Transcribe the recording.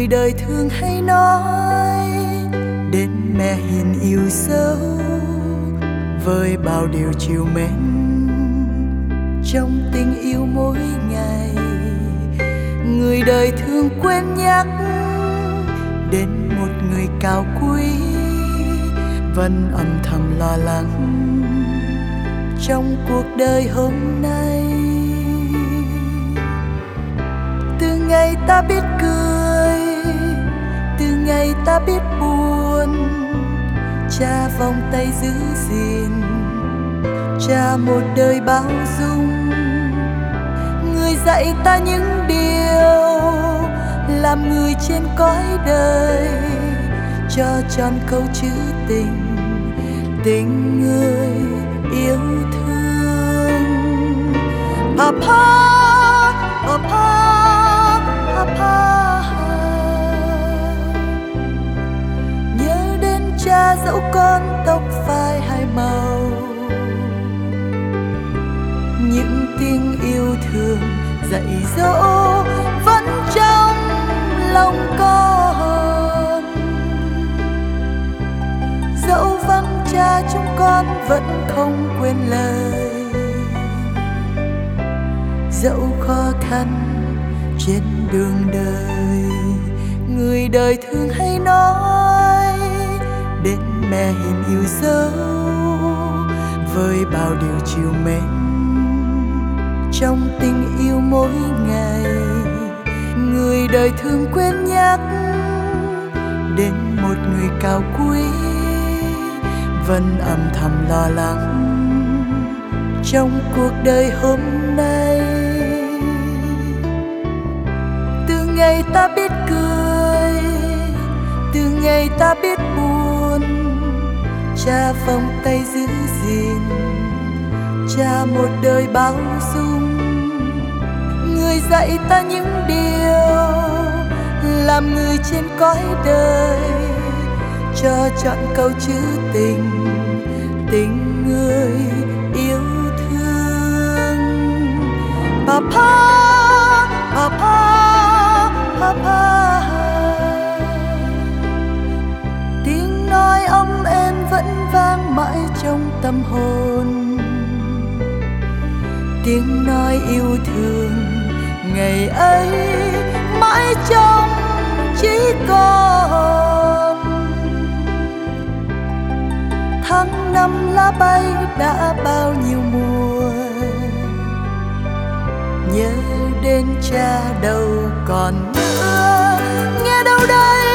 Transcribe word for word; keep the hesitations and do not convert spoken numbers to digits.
người đời thường hay nói đến mẹ hiền yêu dấu với bao điều trìu mến trong tình yêu mỗi ngày. Người đời thường quên nhắc đến một người cao quý vẫn âm thầm lo lắng trong cuộc đời hôm nay. Từ ngày ta biết cười, từ ngày ta biết buồn, cha vòng tay giữ gìn, cha một đời bao dung. Người dạy ta những điều làm người trên cõi đời, cho tròn câu chữ tình, tình người yêu thương. Papa, Papa, Papa, nhớ đến cha dẫu con tóc phai hai màu. Những tiếng yêu thương dạy dỗ vẫn trong lòng con. Dẫu vắng cha chúng con vẫn không quên lời. Dẫu khó khăn trên đường đời, người đời thường hay nói đến mẹ hiền yêu dấu với bao điều trìu mến trong tình yêu mỗi ngày. Người đời thường quên nhắc đến một người cao quý vẫn âm thầm lo lắng trong cuộc đời hôm nay. Từ ngày ta biết cười, từ ngày ta biết buồn, cha vòng tay giữ gìn, cha một đời bao dung. Người dạy ta những điều làm người trên cõi đời, cho chọn câu chữ tình, tình người yêu thương. Papa, Papa, Papa, tiếng nói ấm êm vẫn vang mãi trong tâm hồn. Tiếng nói yêu thương ngày ấy mãi trong chỉ còn. Tháng năm lá bay đã bao nhiêu mùa, nhớ đến cha đâu còn nữa. Nghe đâu đây